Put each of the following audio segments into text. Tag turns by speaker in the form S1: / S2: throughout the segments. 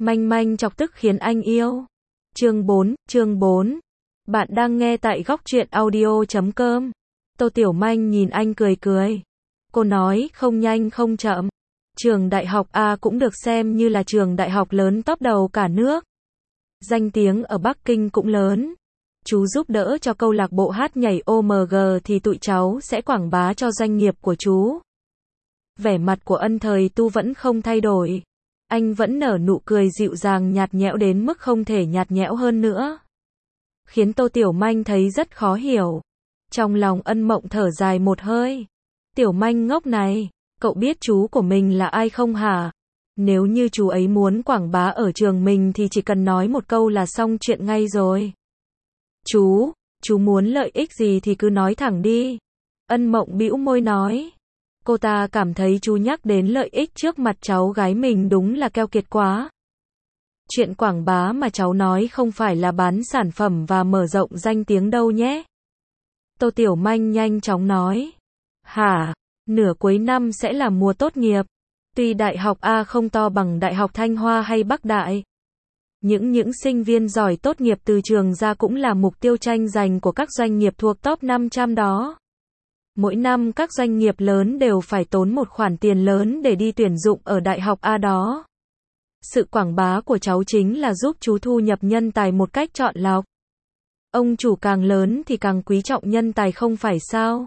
S1: Manh manh chọc tức khiến anh yêu. Chương 4. Bạn đang nghe tại góc truyện audio.com. Tô Tiểu Manh nhìn anh cười cười. Cô nói không nhanh không chậm. Trường đại học A cũng được xem như là trường đại học lớn top đầu cả nước. Danh tiếng ở Bắc Kinh cũng lớn. Chú giúp đỡ cho câu lạc bộ hát nhảy OMG thì tụi cháu sẽ quảng bá cho doanh nghiệp của chú. Vẻ mặt của Ân Thời Tu vẫn không thay đổi. Anh vẫn nở nụ cười dịu dàng nhạt nhẽo đến mức không thể nhạt nhẽo hơn nữa. Khiến Tô Tiểu Manh thấy rất khó hiểu. Trong lòng Ân Mộng thở dài một hơi. Tiểu Manh ngốc này, cậu biết chú của mình là ai không hả? Nếu như chú ấy muốn quảng bá ở trường mình thì chỉ cần nói một câu là xong chuyện ngay rồi. Chú muốn lợi ích gì thì cứ nói thẳng đi. Ân Mộng bĩu môi nói. Cô ta cảm thấy chú nhắc đến lợi ích trước mặt cháu gái mình đúng là keo kiệt quá. Chuyện quảng bá mà cháu nói không phải là bán sản phẩm và mở rộng danh tiếng đâu nhé. Tô Tiểu Manh nhanh chóng nói. Hả? Nửa cuối năm sẽ là mùa tốt nghiệp. Tuy đại học A không to bằng đại học Thanh Hoa hay Bắc Đại. Những sinh viên giỏi tốt nghiệp từ trường ra cũng là mục tiêu tranh giành của các doanh nghiệp thuộc top 500 đó. Mỗi năm các doanh nghiệp lớn đều phải tốn một khoản tiền lớn để đi tuyển dụng ở đại học A đó. Sự quảng bá của cháu chính là giúp chú thu nhập nhân tài một cách chọn lọc. Ông chủ càng lớn thì càng quý trọng nhân tài không phải sao?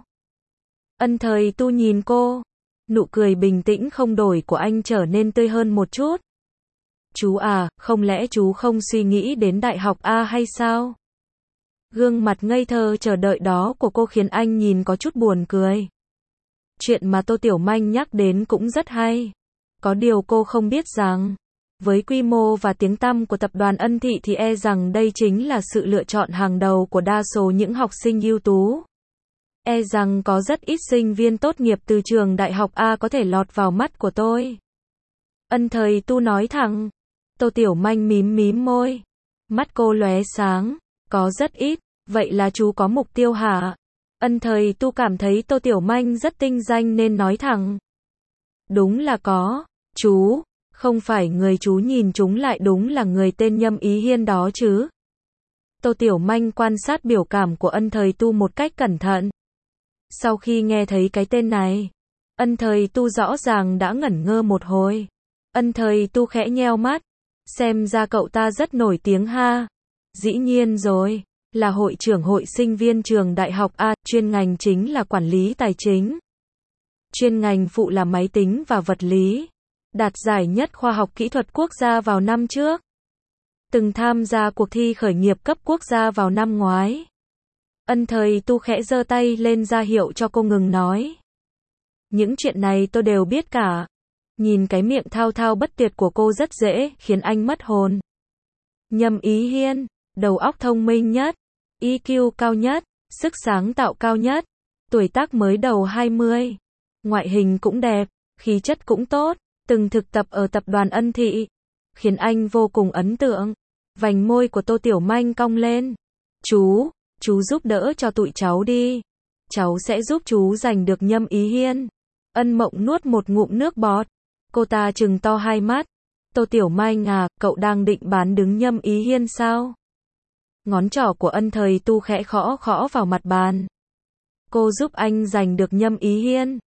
S1: Ân Thời Tu nhìn cô. Nụ cười bình tĩnh không đổi của anh trở nên tươi hơn một chút. Chú à, không lẽ chú không suy nghĩ đến đại học A hay sao? Gương mặt ngây thơ chờ đợi đó của cô khiến anh nhìn có chút buồn cười. Chuyện mà Tô Tiểu Manh nhắc đến cũng rất hay. Có điều cô không biết rằng, với quy mô và tiếng tăm của tập đoàn Ân Thị thì e rằng đây chính là sự lựa chọn hàng đầu của đa số những học sinh ưu tú. E rằng có rất ít sinh viên tốt nghiệp từ trường đại học A có thể lọt vào mắt của tôi. Ân Thời Tu nói thẳng. Tô Tiểu Manh mím môi. Mắt cô lóe sáng. Có rất ít. Vậy là chú có mục tiêu hả? Ân Thời Tu cảm thấy Tô Tiểu Manh rất tinh danh nên nói thẳng. Đúng là có. Chú, không phải người chú nhìn chúng lại đúng là người tên Nhâm Ý Hiên đó chứ? Tô Tiểu Manh quan sát biểu cảm của Ân Thời Tu một cách cẩn thận. Sau khi nghe thấy cái tên này, Ân Thời Tu rõ ràng đã ngẩn ngơ một hồi. Ân Thời Tu khẽ nheo mắt. Xem ra cậu ta rất nổi tiếng ha. Dĩ nhiên rồi, là hội trưởng hội sinh viên trường đại học A, chuyên ngành chính là quản lý tài chính. Chuyên ngành phụ là máy tính và vật lý. Đạt giải nhất khoa học kỹ thuật quốc gia vào năm trước. Từng tham gia cuộc thi khởi nghiệp cấp quốc gia vào năm ngoái. Ân Thời Tu khẽ giơ tay lên ra hiệu cho cô ngừng nói. Những chuyện này tôi đều biết cả. Nhìn cái miệng thao thao bất tuyệt của cô rất dễ khiến anh mất hồn. Nhâm Ý Hiên, đầu óc thông minh nhất, EQ cao nhất, sức sáng tạo cao nhất, tuổi tác mới đầu 20, ngoại hình cũng đẹp, khí chất cũng tốt, từng thực tập ở tập đoàn Ân Thị, khiến anh vô cùng ấn tượng. Vành môi của Tô Tiểu Manh cong lên. Chú giúp đỡ cho tụi cháu đi. Cháu sẽ giúp chú giành được Nhâm Ý Hiên. Ân Mộng nuốt một ngụm nước bọt. Cô ta trừng to hai mắt. Tô Tiểu Manh à, cậu đang định bán đứng Nhâm Ý Hiên sao? Ngón trỏ của Ân Thời Tu khẽ khõ vào mặt bàn. Cô giúp anh giành được Nhâm Ý Hiên.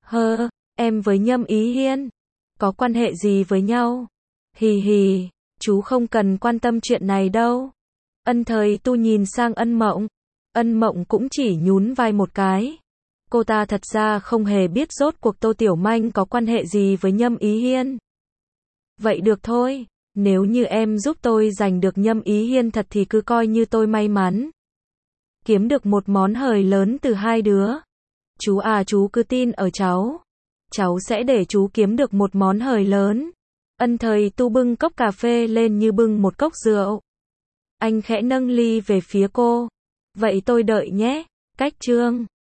S1: Em với Nhâm Ý Hiên có quan hệ gì với nhau? Hì, chú không cần quan tâm chuyện này đâu. Ân Thời Tu nhìn sang Ân Mộng. Ân Mộng cũng chỉ nhún vai một cái. Cô ta thật ra không hề biết rốt cuộc Tô Tiểu Manh có quan hệ gì với Nhâm Ý Hiên. Vậy được thôi, nếu như em giúp tôi giành được Nhâm Ý Hiên thật thì cứ coi như tôi may mắn. Kiếm được một món hời lớn từ hai đứa. Chú à, chú cứ tin ở cháu. Cháu sẽ để chú kiếm được một món hời lớn. Ân Thời Tu bưng cốc cà phê lên như bưng một cốc rượu. Anh khẽ nâng ly về phía cô. Vậy tôi đợi nhé. Cách chương